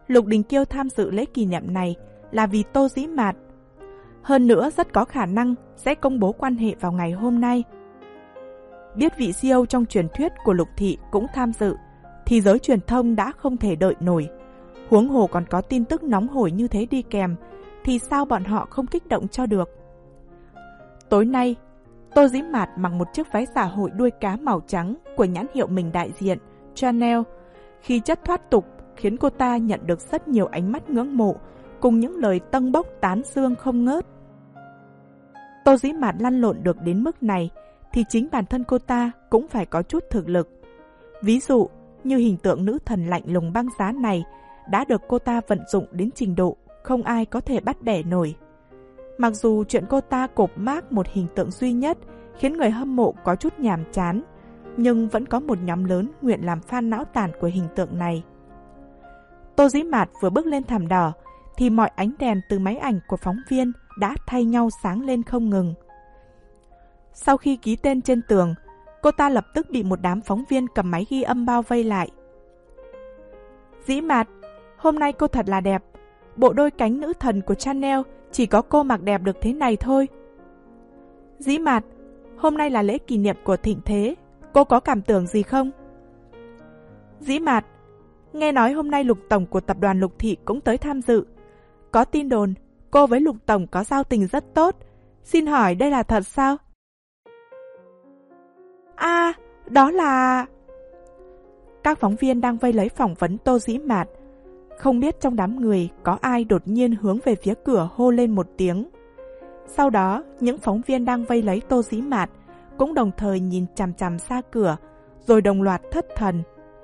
Lục Đình Kiêu tham dự lễ kỷ niệm này là vì Tô Dĩ Mạt. Hơn nữa rất có khả năng sẽ công bố quan hệ vào ngày hôm nay. Biết vị xê e ô trong truyền thuyết của Lục Thị cũng tham dự, thì giới truyền thông đã không thể đợi nổi. Huống hồ còn có tin tức nóng hổi như thế đi kèm, thì sao bọn họ không kích động cho được. Tối nay, Tô Dĩ Mạt mặc một chiếc váy xã hội đuôi cá màu trắng của nhãn hiệu mình đại diện, Chanel. Khí chất thoát tục khiến cô ta nhận được rất nhiều ánh mắt ngưỡng mộ, cùng những lời tâng bốc tán dương không ngớt. Tô Dĩ Mạt lăn lộn được đến mức này, thì chính bản thân cô ta cũng phải có chút thực lực. Ví dụ như hình tượng nữ thần lạnh lùng băng giá này đã được cô ta vận dụng đến trình độ không ai có thể bắt bẻ nổi. Mặc dù chuyện cô ta cộp mác một hình tượng duy nhất khiến người hâm mộ có chút nhàm chán, nhưng vẫn có một nhóm lớn nguyện làm fan não tàn của hình tượng này. Tô Dĩ Mạt vừa bước lên thảm đỏ thì mọi ánh đèn từ máy ảnh của phóng viên đã thay nhau sáng lên không ngừng. Sau khi ký tên trên tường, cô ta lập tức bị một đám phóng viên cầm máy ghi âm bao vây lại. Dĩ Mạt, hôm nay cô thật là đẹp. Bộ đôi cánh nữ thần của Chanel chỉ có cô mặc đẹp được thế này thôi. Dĩ Mạt, hôm nay là lễ kỷ niệm của thịnh thế, cô có cảm tưởng gì không? Dĩ Mạt, nghe nói hôm nay Lục Tổng của tập đoàn Lục Thị cũng tới tham dự. Có tin đồn cô với Lục Tổng có giao tình rất tốt. Xin hỏi đây là thật sao? À, đó là... Các phóng viên đang vây lấy phỏng vấn Tô Dĩ Mạt. Không biết trong đám người có ai đột nhiên hướng về phía cửa hô lên một tiếng. Sau đó, những phóng viên đang vây lấy Tô Dĩ Mạt cũng đồng thời nhìn chằm chằm ra cửa, rồi đồng loạt thất thần.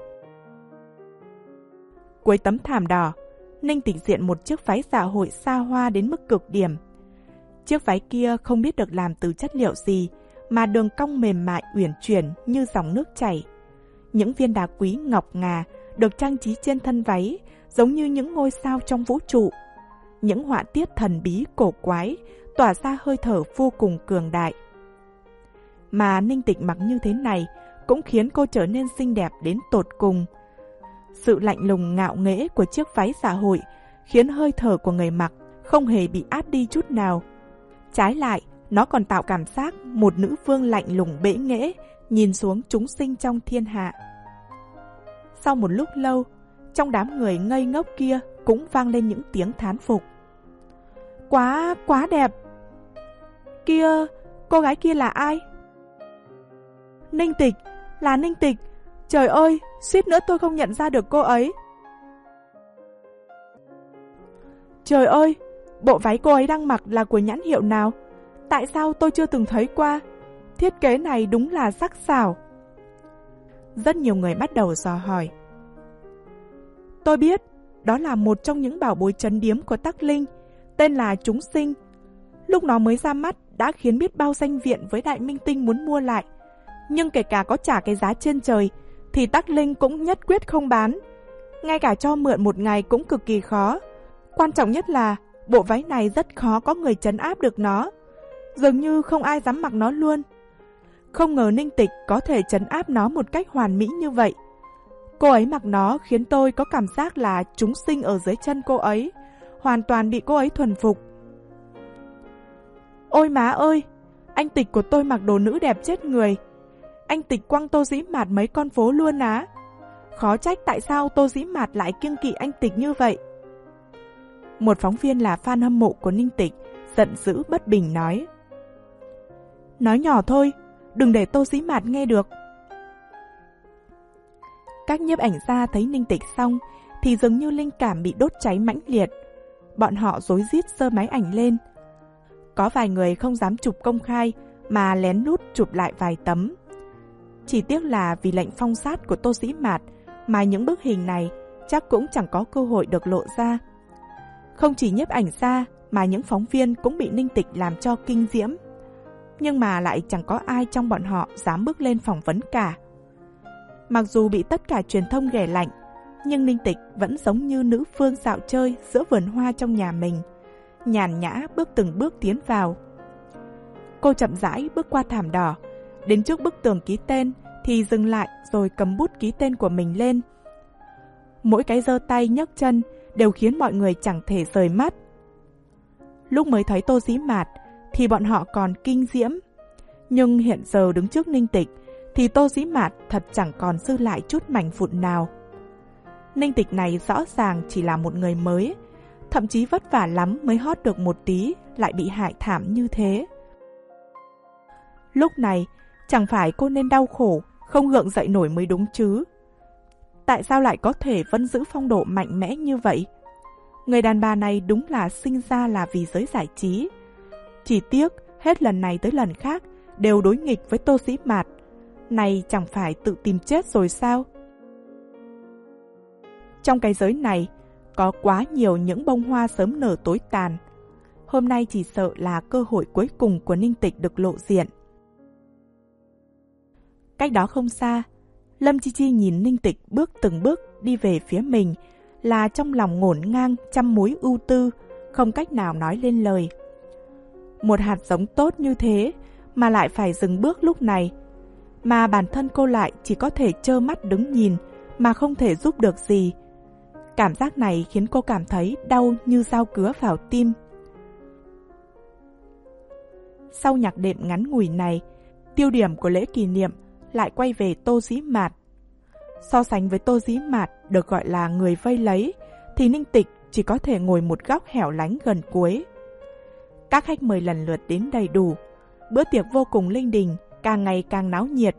Cuối tấm thảm đỏ, Ninh Tịch diện một chiếc váy dạ hội xa hoa đến mức cực điểm. Chiếc váy kia không biết được làm từ chất liệu gì, mà đường cong mềm mại uyển chuyển như dòng nước chảy. Những viên đá quý ngọc ngà được trang trí trên thân váy giống như những ngôi sao trong vũ trụ. Những họa tiết thần bí cổ quái tỏa ra hơi thở vô cùng cường đại. Mà Ninh Tịch mặc như thế này cũng khiến cô trở nên xinh đẹp đến tột cùng. Sự lạnh lùng ngạo nghễ của chiếc váy dạ hội khiến hơi thở của người mặc không hề bị át đi chút nào. Trái lại, nó còn tạo cảm giác một nữ vương lạnh lùng bẽ nghễ nhìn xuống chúng sinh trong thiên hạ. Sau một lúc lâu, trong đám người ngây ngốc kia cũng vang lên những tiếng thán phục. Quá, quá đẹp! Kia, cô gái kia là ai? Ninh Tịch, là Ninh Tịch! Trời ơi, suýt nữa tôi không nhận ra được cô ấy. Trời ơi, bộ váy cô ấy đang mặc là của nhãn hiệu nào? Tại sao tôi chưa từng thấy qua? Thiết kế này đúng là sắc sảo. Rất nhiều người bắt đầu dò hỏi. Tôi biết, đó là một trong những bảo bối trấn điếm của Tắc Linh, tên là Chúng Sinh. Lúc nó mới ra mắt đã khiến biết bao danh viện với đại minh tinh muốn mua lại. Nhưng kể cả có trả cái giá trên trời, thì Tắc Linh cũng nhất quyết không bán. Ngay cả cho mượn một ngày cũng cực kỳ khó. Quan trọng nhất là bộ váy này rất khó có người trấn áp được nó. Dường như không ai dám mặc nó luôn. Không ngờ Ninh Tịch có thể trấn áp nó một cách hoàn mỹ như vậy. Cô ấy mặc nó khiến tôi có cảm giác là chúng sinh ở dưới chân cô ấy, hoàn toàn bị cô ấy thuần phục. Ôi má ơi, anh Tịch của tôi mặc đồ nữ đẹp chết người. Anh Tịch quăng Tô Dĩ Mạt mấy con phố luôn á. Khó trách tại sao Tô Dĩ Mạt lại kiêng kỵ anh Tịch như vậy. Một phóng viên là fan hâm mộ của Ninh Tịch giận dữ bất bình nói. Nói nhỏ thôi, đừng để Tô Dĩ Mạt nghe được. Các nhiếp ảnh gia thấy Ninh Tịch xong thì dường như linh cảm bị đốt cháy mãnh liệt. Bọn họ rối rít giơ máy ảnh lên. Có vài người không dám chụp công khai mà lén lút chụp lại vài tấm. Chỉ tiếc là vì lệnh phong sát của Tô Dĩ Mạt mà những bức hình này chắc cũng chẳng có cơ hội được lộ ra. Không chỉ nhiếp ảnh gia mà những phóng viên cũng bị Ninh Tịch làm cho kinh diễm. Nhưng mà lại chẳng có ai trong bọn họ dám bước lên phỏng vấn cả. Mặc dù bị tất cả truyền thông ghẻ lạnh, nhưng Ninh Tịch vẫn giống như nữ vương dạo chơi giữa vườn hoa trong nhà mình, nhàn nhã bước từng bước tiến vào. Cô chậm rãi bước qua thảm đỏ, đến trước bức tường ký tên thì dừng lại rồi cầm bút ký tên của mình lên. Mỗi cái giơ tay nhấc chân đều khiến mọi người chẳng thể rời mắt. Lúc mới thấy Tô Dĩ Mạt thì bọn họ còn kinh diễm, nhưng hiện giờ đứng trước Ninh Tịch thì Tô Dĩ Mạt thật chẳng còn dư lại chút mảnh vụn nào. Ninh Tịch này rõ ràng chỉ là một người mới, thậm chí vất vả lắm mới hót được một tí lại bị hại thảm như thế. Lúc này chẳng phải cô nên đau khổ, không gượng dậy nổi mới đúng chứ. Tại sao lại có thể vẫn giữ phong độ mạnh mẽ như vậy? Người đàn bà này đúng là sinh ra là vì giới giải trí. Chỉ tiếc hết lần này tới lần khác đều đối nghịch với Tô Dĩ Mạt. Này chẳng phải tự tìm chết rồi sao? Trong cái giới này có quá nhiều những bông hoa sớm nở tối tàn. Hôm nay chỉ sợ là cơ hội cuối cùng của Ninh Tịch được lộ diện. Cách đó không xa, Lâm Chi Chi nhìn Ninh Tịch bước từng bước đi về phía mình, là trong lòng ngổn ngang trăm mối ưu tư, không cách nào nói lên lời. Một hạt giống tốt như thế mà lại phải dừng bước lúc này, mà bản thân cô lại chỉ có thể trơ mắt đứng nhìn mà không thể giúp được gì. Cảm giác này khiến cô cảm thấy đau như dao cứa vào tim. Sau nhạc đệm ngắn ngủi này, tiêu điểm của lễ kỷ niệm lại quay về Tô Dĩ Mạt. So sánh với Tô Dĩ Mạt được gọi là người vây lấy, thì Ninh Tịch chỉ có thể ngồi một góc hẻo lánh gần cuối. Các khách mời lần lượt đến đầy đủ, bữa tiệc vô cùng linh đình, càng ngày càng náo nhiệt.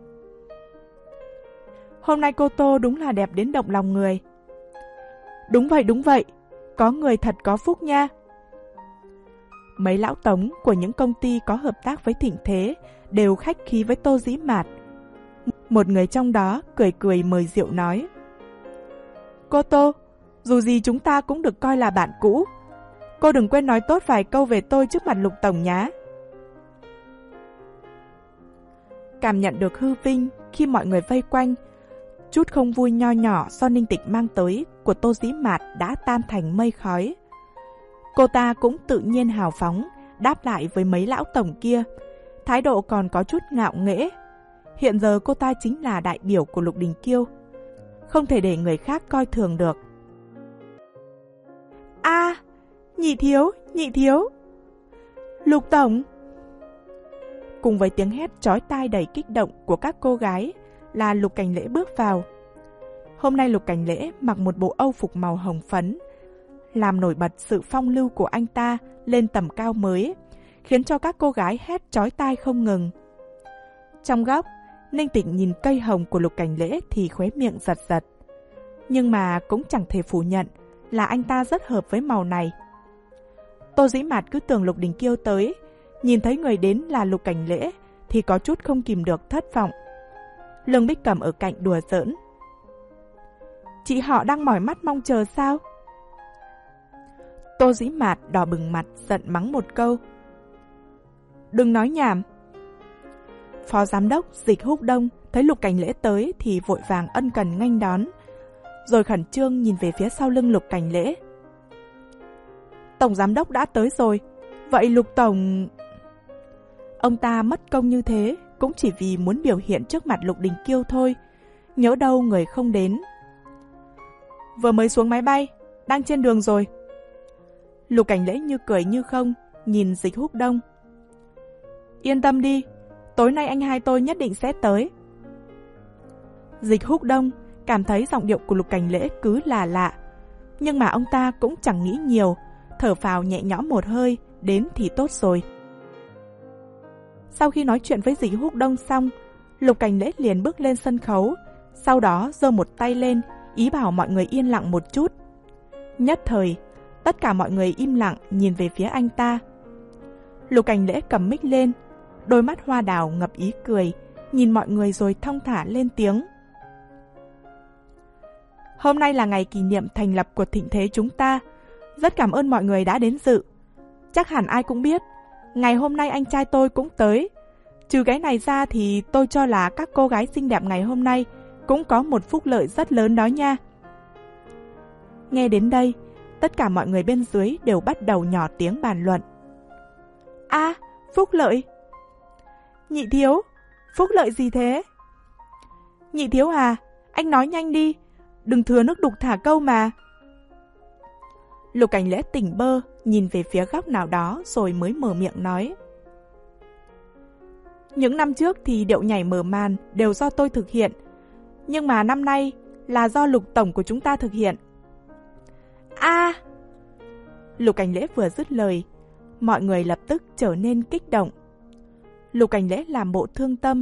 Hôm nay cô Tô đúng là đẹp đến động lòng người. Đúng vậy, đúng vậy, có người thật có phúc nha. Mấy lão tống của những công ty có hợp tác với Thịnh Thế đều khách khí với Tô Dĩ Mạt. Một người trong đó cười cười mời rượu nói: Cô Tô, dù gì chúng ta cũng được coi là bạn cũ. Cô đừng quên nói tốt vài câu về tôi trước mặt Lục Tổng nhá. Cảm nhận được hư vinh khi mọi người vây quanh, chút không vui nho nhỏ do Ninh Tịch mang tới của Tô Dĩ Mạt đã tan thành mây khói. Cô ta cũng tự nhiên hào phóng đáp lại với mấy lão tổng kia, thái độ còn có chút ngạo nghễ. Hiện giờ cô ta chính là đại biểu của Lục Đình Kiêu, không thể để người khác coi thường được. A, à, nhị thiếu, nhị thiếu, Lục Tổng. Cùng với tiếng hét chói tai đầy kích động của các cô gái là Lục Cảnh Lễ bước vào. Hôm nay Lục Cảnh Lễ mặc một bộ âu phục màu hồng phấn, làm nổi bật sự phong lưu của anh ta lên tầm cao mới, khiến cho các cô gái hét chói tai không ngừng. Trong góc, Ninh Tịch nhìn cây hồng của Lục Cảnh Lễ thì khóe miệng giật giật. Nhưng mà cũng chẳng thể phủ nhận là anh ta rất hợp với màu này. Tô Dĩ Mạt cứ tưởng Lục Đình Kiêu tới, nhìn thấy người đến là Lục Cảnh Lễ thì có chút không kìm được thất vọng. Lương Bích Cẩm ở cạnh đùa giỡn: Chị họ đang mỏi mắt mong chờ sao? Tô Dĩ Mạt đỏ bừng mặt giận mắng một câu: Đừng nói nhảm. Phó giám đốc Dịch Húc Đông thấy Lục Cảnh Lễ tới thì vội vàng ân cần nghênh đón, rồi khẩn trương nhìn về phía sau lưng Lục Cảnh Lễ. Tổng giám đốc đã tới rồi, vậy Lục Tổng... Ông ta mất công như thế cũng chỉ vì muốn biểu hiện trước mặt Lục Đình Kiêu thôi, nhỡ đâu người không đến. Vừa mới xuống máy bay, đang trên đường rồi. Lục Cảnh Lễ như cười như không nhìn Dịch Húc Đông: Yên tâm đi, tối nay anh hai tôi nhất định sẽ tới. Dịch Húc Đông cảm thấy giọng điệu của Lục Cảnh Lễ cứ là lạ, nhưng mà ông ta cũng chẳng nghĩ nhiều, thở phào nhẹ nhõm một hơi, đến thì tốt rồi. Sau khi nói chuyện với Dịch Húc Đông xong, Lục Cảnh Lễ liền bước lên sân khấu, sau đó giơ một tay lên, ý bảo mọi người yên lặng một chút. Nhất thời, tất cả mọi người im lặng nhìn về phía anh ta. Lục Cảnh Lễ cầm mic lên, đôi mắt hoa đào ngập ý cười, nhìn mọi người rồi thong thả lên tiếng: Hôm nay là ngày kỷ niệm thành lập của Thịnh Thế chúng ta. Rất cảm ơn mọi người đã đến dự. Chắc hẳn ai cũng biết, ngày hôm nay anh trai tôi cũng tới. Trừ cái này ra thì tôi cho là các cô gái xinh đẹp ngày hôm nay cũng có một phúc lợi rất lớn đó nha. Nghe đến đây, tất cả mọi người bên dưới đều bắt đầu nhỏ tiếng bàn luận. A, à, phúc lợi? Nhị thiếu, phúc lợi gì thế? Nhị thiếu à, anh nói nhanh đi, đừng thừa nước đục thả câu mà. Lục Cảnh Lễ tỉnh bơ, nhìn về phía góc nào đó rồi mới mở miệng nói. Những năm trước thì điệu nhảy mở màn đều do tôi thực hiện, nhưng mà năm nay là do Lục tổng của chúng ta thực hiện. A! À! Lục Cảnh Lễ vừa dứt lời, mọi người lập tức trở nên kích động. Lục Cảnh Lễ làm bộ thương tâm.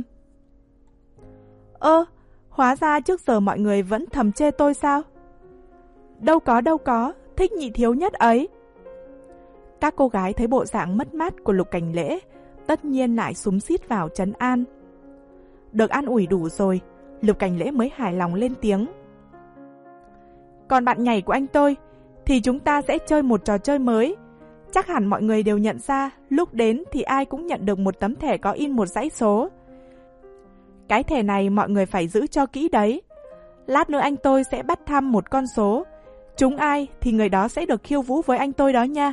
Ơ, hóa ra trước giờ mọi người vẫn thầm chê tôi sao? Đâu có đâu có, thích nhị thiếu nhất ấy. Các cô gái thấy bộ dạng mất mát của Lục Cảnh Lễ, tất nhiên lại xúm xít vào trấn an. Được an ủi đủ rồi, Lục Cảnh Lễ mới hài lòng lên tiếng. Còn bạn nhảy của anh tôi, thì chúng ta sẽ chơi một trò chơi mới. Chắc hẳn mọi người đều nhận ra, lúc đến thì ai cũng nhận được một tấm thẻ có in một dãy số. Cái thẻ này mọi người phải giữ cho kỹ đấy. Lát nữa anh tôi sẽ bắt thăm một con số. Trúng ai thì người đó sẽ được khiêu vũ với anh tôi đó nha.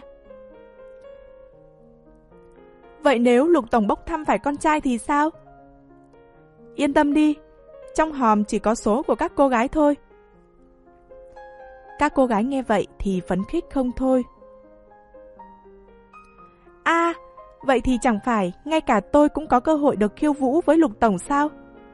Vậy nếu Lục tổng bốc thăm phải con trai thì sao? Yên tâm đi, trong hòm chỉ có số của các cô gái thôi. Các cô gái nghe vậy thì phấn khích không thôi. À, vậy thì chẳng phải ngay cả tôi cũng có cơ hội được khiêu vũ với Lục tổng sao?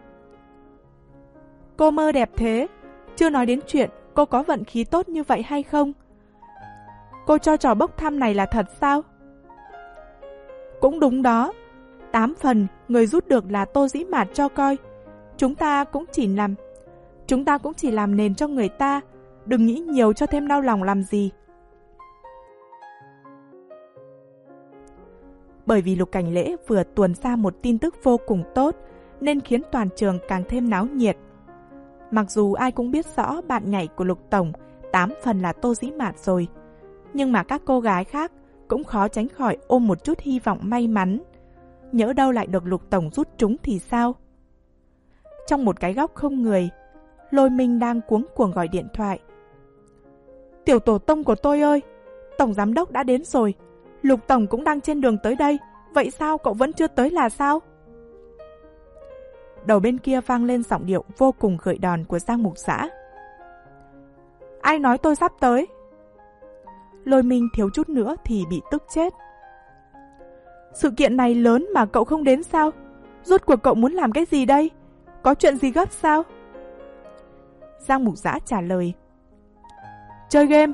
Cô mơ đẹp thế, chưa nói đến chuyện cô có vận khí tốt như vậy hay không? Cô cho trò bốc thăm này là thật sao? Cũng đúng đó, tám phần người rút được là Tô Dĩ Mạt cho coi. Chúng ta cũng chỉ làm, chúng ta cũng chỉ làm nền cho người ta, đừng nghĩ nhiều cho thêm đau lòng làm gì. Bởi vì Lục Cảnh Lễ vừa tuồn ra một tin tức vô cùng tốt, nên khiến toàn trường càng thêm náo nhiệt. Mặc dù ai cũng biết rõ bạn nhảy của Lục tổng tám phần là Tô Dĩ Mạt rồi, nhưng mà các cô gái khác cũng khó tránh khỏi ôm một chút hy vọng may mắn. Nhỡ đâu lại được Lục tổng rút trúng thì sao? Trong một cái góc không người, Lôi Minh đang cuống cuồng gọi điện thoại. Tiểu tổ tông của tôi ơi, tổng giám đốc đã đến rồi, Lục tổng cũng đang trên đường tới đây, vậy sao cậu vẫn chưa tới là sao? Đầu bên kia vang lên giọng điệu vô cùng gợi đòn của Giang Mục Dã. Ai nói tôi sắp tới? Lôi Minh thiếu chút nữa thì bị tức chết. Sự kiện này lớn mà cậu không đến sao? Rốt cuộc cậu muốn làm cái gì đây? Có chuyện gì gấp sao? Giang Mục Dã trả lời. Chơi game.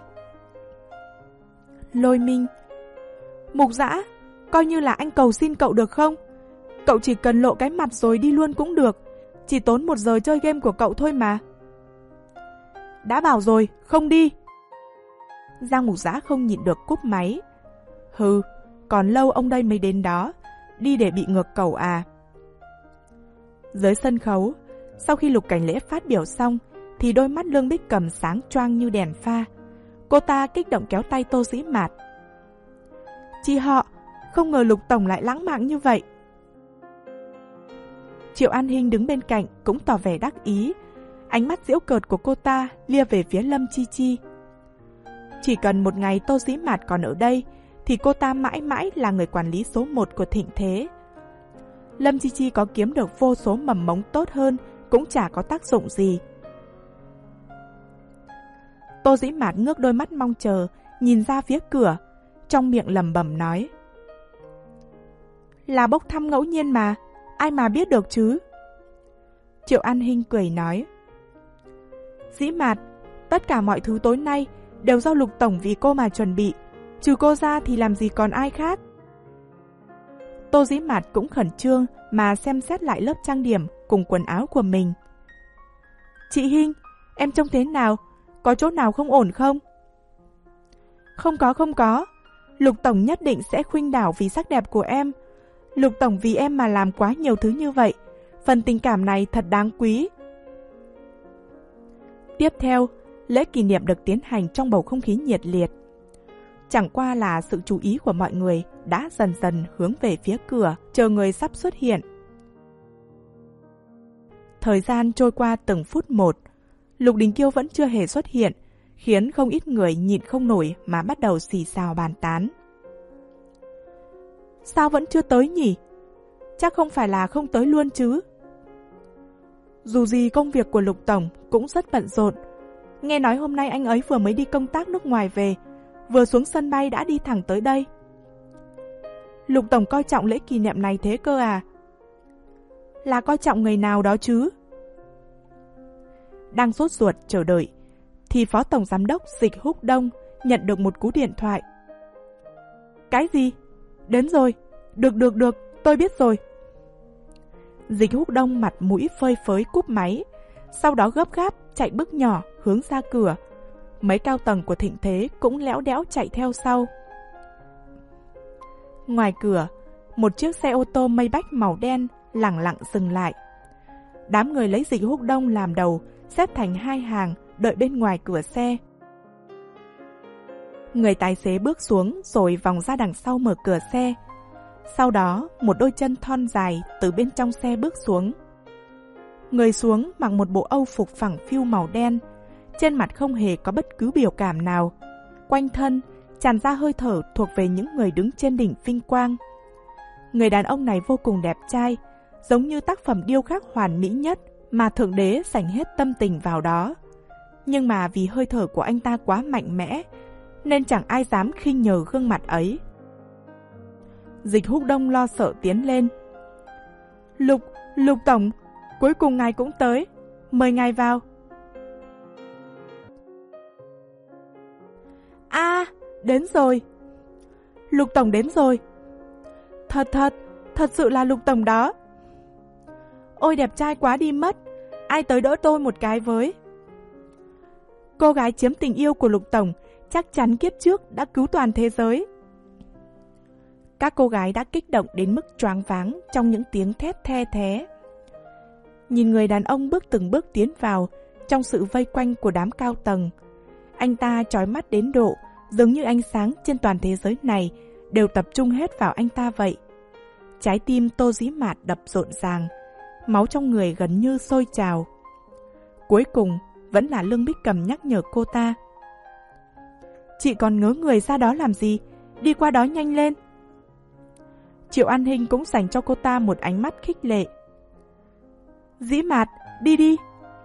Lôi Minh. Mục Dã, coi như là anh cầu xin cậu được không? Cậu chỉ cần lộ cái mặt rồi đi luôn cũng được. Chỉ tốn một giờ chơi game của cậu thôi mà. Đã bảo rồi, không đi. Giang Mục Dã không nhịn được cúp máy. Hừ, còn lâu ông đây mới đến đó. Đi để bị ngược cầu à? Dưới sân khấu, sau khi Lục Cảnh Lễ phát biểu xong, thì đôi mắt Lương Bích Cầm sáng choang như đèn pha. Cô ta kích động kéo tay Tô Dĩ Mạt. Chị họ, không ngờ Lục tổng lại lãng mạn như vậy. Triệu An Hinh đứng bên cạnh cũng tỏ vẻ đắc ý. Ánh mắt giễu cợt của cô ta lia về phía Lâm Chi Chi. Chỉ cần một ngày Tô Dĩ Mạt còn ở đây, thì cô ta mãi mãi là người quản lý số một của thịnh thế. Lâm Chi Chi có kiếm được vô số mầm mống tốt hơn cũng chả có tác dụng gì. Tô Dĩ Mạt ngước đôi mắt mong chờ, nhìn ra phía cửa, trong miệng lẩm bẩm nói. Là bốc thăm ngẫu nhiên mà, ai mà biết được chứ? Triệu An Hinh cười nói. Dĩ Mạt, tất cả mọi thứ tối nay đều do Lục tổng vì cô mà chuẩn bị, trừ cô ra thì làm gì còn ai khác. Tô Dĩ Mạt cũng khẩn trương mà xem xét lại lớp trang điểm cùng quần áo của mình. Chị Hinh, em trông thế nào? Có chỗ nào không ổn không? Không có không có, Lục tổng nhất định sẽ khuynh đảo vì sắc đẹp của em. Lục tổng vì em mà làm quá nhiều thứ như vậy, phần tình cảm này thật đáng quý. Tiếp theo, lễ kỷ niệm được tiến hành trong bầu không khí nhiệt liệt. Chẳng qua là sự chú ý của mọi người đã dần dần hướng về phía cửa, chờ người sắp xuất hiện. Thời gian trôi qua từng phút một, Lục Đình Kiêu vẫn chưa hề xuất hiện, khiến không ít người nhịn không nổi mà bắt đầu xì xào bàn tán. Sao vẫn chưa tới nhỉ? Chắc không phải là không tới luôn chứ? Dù gì công việc của Lục tổng cũng rất bận rộn. Nghe nói hôm nay anh ấy vừa mới đi công tác nước ngoài về, vừa xuống sân bay đã đi thẳng tới đây. Lục tổng coi trọng lễ kỷ niệm này thế cơ à? Là coi trọng người nào đó chứ? Đang sốt ruột chờ đợi, thì Phó Tổng Giám đốc Dịch Húc Đông nhận được một cú điện thoại. Cái gì? Đến rồi. Được được được, tôi biết rồi. Dịch Húc Đông mặt mũi phơi phới cúp máy, sau đó gấp gáp chạy bước nhỏ hướng ra cửa. Mấy cao tầng của Thịnh Thế cũng léo đéo chạy theo sau. Ngoài cửa, một chiếc xe ô tô Maybach màu đen lẳng lặng dừng lại. Đám người lấy Dịch Húc Đông làm đầu, xếp thành hai hàng đợi bên ngoài cửa xe. Người tài xế bước xuống rồi vòng ra đằng sau mở cửa xe. Sau đó, một đôi chân thon dài từ bên trong xe bước xuống. Người xuống mặc một bộ âu phục phẳng phiu màu đen, trên mặt không hề có bất cứ biểu cảm nào. Quanh thân tràn ra hơi thở thuộc về những người đứng trên đỉnh vinh quang. Người đàn ông này vô cùng đẹp trai, giống như tác phẩm điêu khắc hoàn mỹ nhất mà Thượng Đế dành hết tâm tình vào đó. Nhưng mà vì hơi thở của anh ta quá mạnh mẽ, nên chẳng ai dám khinh nhờ gương mặt ấy. Dịch Húc Đông lo sợ tiến lên. Lục, Lục Tổng, cuối cùng ngài cũng tới. Mời ngài vào. À, đến rồi. Lục Tổng đến rồi. Thật thật, thật sự là Lục Tổng đó. Ôi đẹp trai quá đi mất. Ai tới đỡ tôi một cái với. Cô gái chiếm tình yêu của Lục Tổng chắc chắn kiếp trước đã cứu toàn thế giới. Các cô gái đã kích động đến mức choáng váng trong những tiếng thét the thé. Nhìn người đàn ông bước từng bước tiến vào trong sự vây quanh của đám cao tầng. Anh ta chói mắt đến độ giống như ánh sáng trên toàn thế giới này đều tập trung hết vào anh ta vậy. Trái tim Tô Dĩ Mạt đập rộn ràng, máu trong người gần như sôi trào. Cuối cùng vẫn là Lương Bích Cầm nhắc nhở cô ta. Chị còn ngớ người ra đó làm gì? Đi qua đó nhanh lên. Triệu An Hinh cũng dành cho cô ta một ánh mắt khích lệ. Dĩ Mạt, đi đi.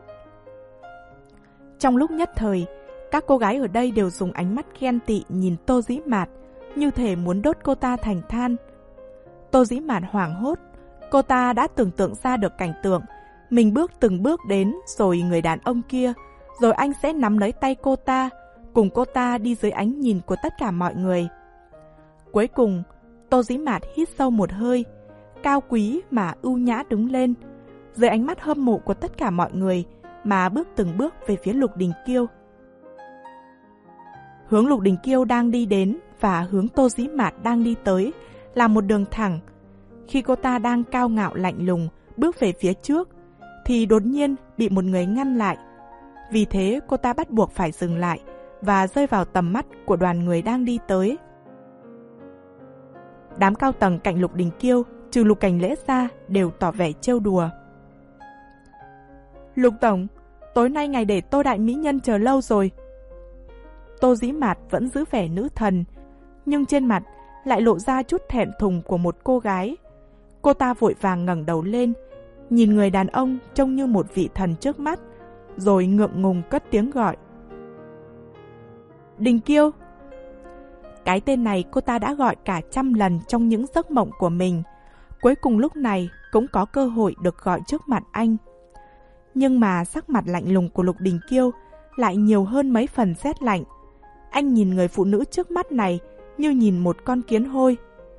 Trong lúc nhất thời, các cô gái ở đây đều dùng ánh mắt ghen tị nhìn Tô Dĩ Mạt, như thể muốn đốt cô ta thành than. Tô Dĩ Mạt hoảng hốt, cô ta đã tưởng tượng ra được cảnh tượng mình bước từng bước đến, rồi người đàn ông kia, rồi anh sẽ nắm lấy tay cô ta, cùng cô ta đi dưới ánh nhìn của tất cả mọi người. Cuối cùng, Tô Dĩ Mạt hít sâu một hơi, cao quý mà ưu nhã đứng lên, dưới ánh mắt hâm mộ của tất cả mọi người mà bước từng bước về phía Lục Đình Kiêu. Hướng Lục Đình Kiêu đang đi đến và hướng Tô Dĩ Mạt đang đi tới là một đường thẳng. Khi cô ta đang cao ngạo lạnh lùng bước về phía trước, thì đột nhiên bị một người ngăn lại. Vì thế cô ta bắt buộc phải dừng lại và rơi vào tầm mắt của đoàn người đang đi tới. Đám cao tầng cạnh Lục Đình Kiêu, trừ Lục Cảnh Lễ ra, đều tỏ vẻ trêu đùa. Lục Tổng, tối nay ngày để Tô Đại Mỹ Nhân chờ lâu rồi. Tô Dĩ Mạt vẫn giữ vẻ nữ thần, nhưng trên mặt lại lộ ra chút thẹn thùng của một cô gái. Cô ta vội vàng ngẩng đầu lên, nhìn người đàn ông trông như một vị thần trước mắt, rồi ngượng ngùng cất tiếng gọi. Đình Kiêu. Cái tên này cô ta đã gọi cả trăm lần trong những giấc mộng của mình. Cuối cùng lúc này cũng có cơ hội được gọi trước mặt anh. Nhưng mà sắc mặt lạnh lùng của Lục Đình Kiêu lại nhiều hơn mấy phần rét lạnh. Anh nhìn người phụ nữ trước mắt này như nhìn một con kiến hôi.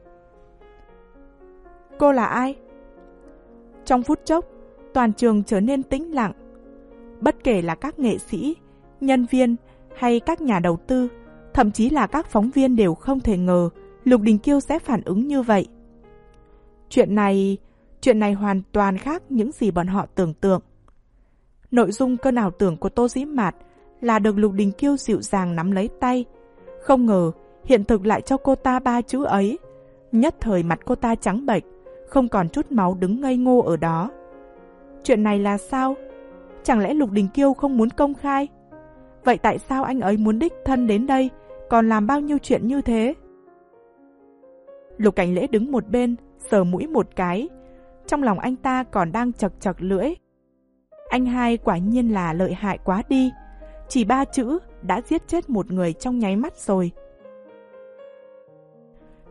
Cô là ai? Trong phút chốc, toàn trường trở nên tĩnh lặng. Bất kể là các nghệ sĩ, nhân viên hay các nhà đầu tư, thậm chí là các phóng viên đều không thể ngờ Lục Đình Kiêu sẽ phản ứng như vậy. Chuyện này, chuyện này hoàn toàn khác những gì bọn họ tưởng tượng. Nội dung cơn ảo tưởng của Tô Dĩ Mạt là được Lục Đình Kiêu dịu dàng nắm lấy tay. Không ngờ hiện thực lại cho cô ta ba chữ ấy. Nhất thời mặt cô ta trắng bệch, không còn chút máu đứng ngây ngô ở đó. Chuyện này là sao? Chẳng lẽ Lục Đình Kiêu không muốn công khai? Vậy tại sao anh ấy muốn đích thân đến đây, còn làm bao nhiêu chuyện như thế? Lục Cảnh Lễ đứng một bên, sờ mũi một cái. Trong lòng anh ta còn đang chật chật lưỡi. Anh hai quả nhiên là lợi hại quá đi. Chỉ ba chữ đã giết chết một người trong nháy mắt rồi.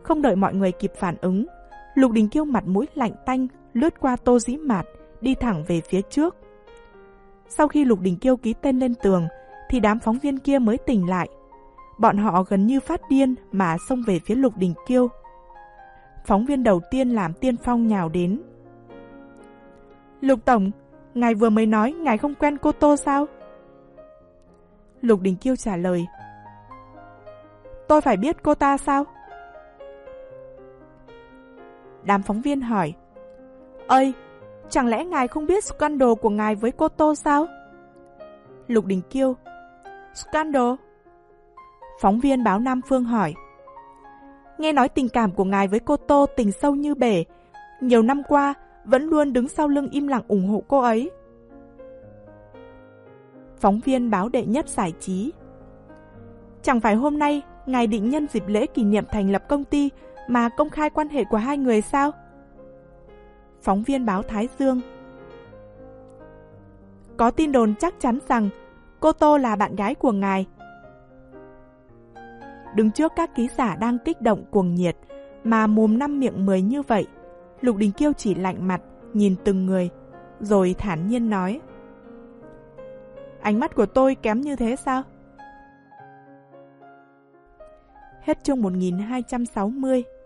Không đợi mọi người kịp phản ứng, Lục Đình Kiêu mặt mũi lạnh tanh lướt qua Tô Dĩ Mạt, đi thẳng về phía trước. Sau khi Lục Đình Kiêu ký tên lên tường, thì đám phóng viên kia mới tỉnh lại. Bọn họ gần như phát điên mà xông về phía Lục Đình Kiêu. Phóng viên đầu tiên làm tiên phong nhào đến. Lục Tổng, ngài vừa mới nói ngài không quen cô Tô sao? Lục Đình Kiêu trả lời. Tôi phải biết cô ta sao? Đám phóng viên hỏi. Ơi, chẳng lẽ ngài không biết scandal của ngài với cô Tô sao? Lục Đình Kiêu. Scandal? Phóng viên báo Nam Phương hỏi. Nghe nói tình cảm của ngài với cô Tô tình sâu như bể, nhiều năm qua vẫn luôn đứng sau lưng im lặng ủng hộ cô ấy. Phóng viên báo Đệ Nhất Giải Trí. Chẳng phải hôm nay ngài định nhân dịp lễ kỷ niệm thành lập công ty mà công khai quan hệ của hai người sao? Phóng viên báo Thái Dương. Có tin đồn chắc chắn rằng cô Tô là bạn gái của ngài. Đứng trước các ký giả đang kích động cuồng nhiệt mà mồm năm miệng mười như vậy, Lục Đình Kiêu chỉ lạnh mặt nhìn từng người, rồi thản nhiên nói. Ánh mắt của tôi kém như thế sao? Hết chương một nghìn hai trăm sáu mươi.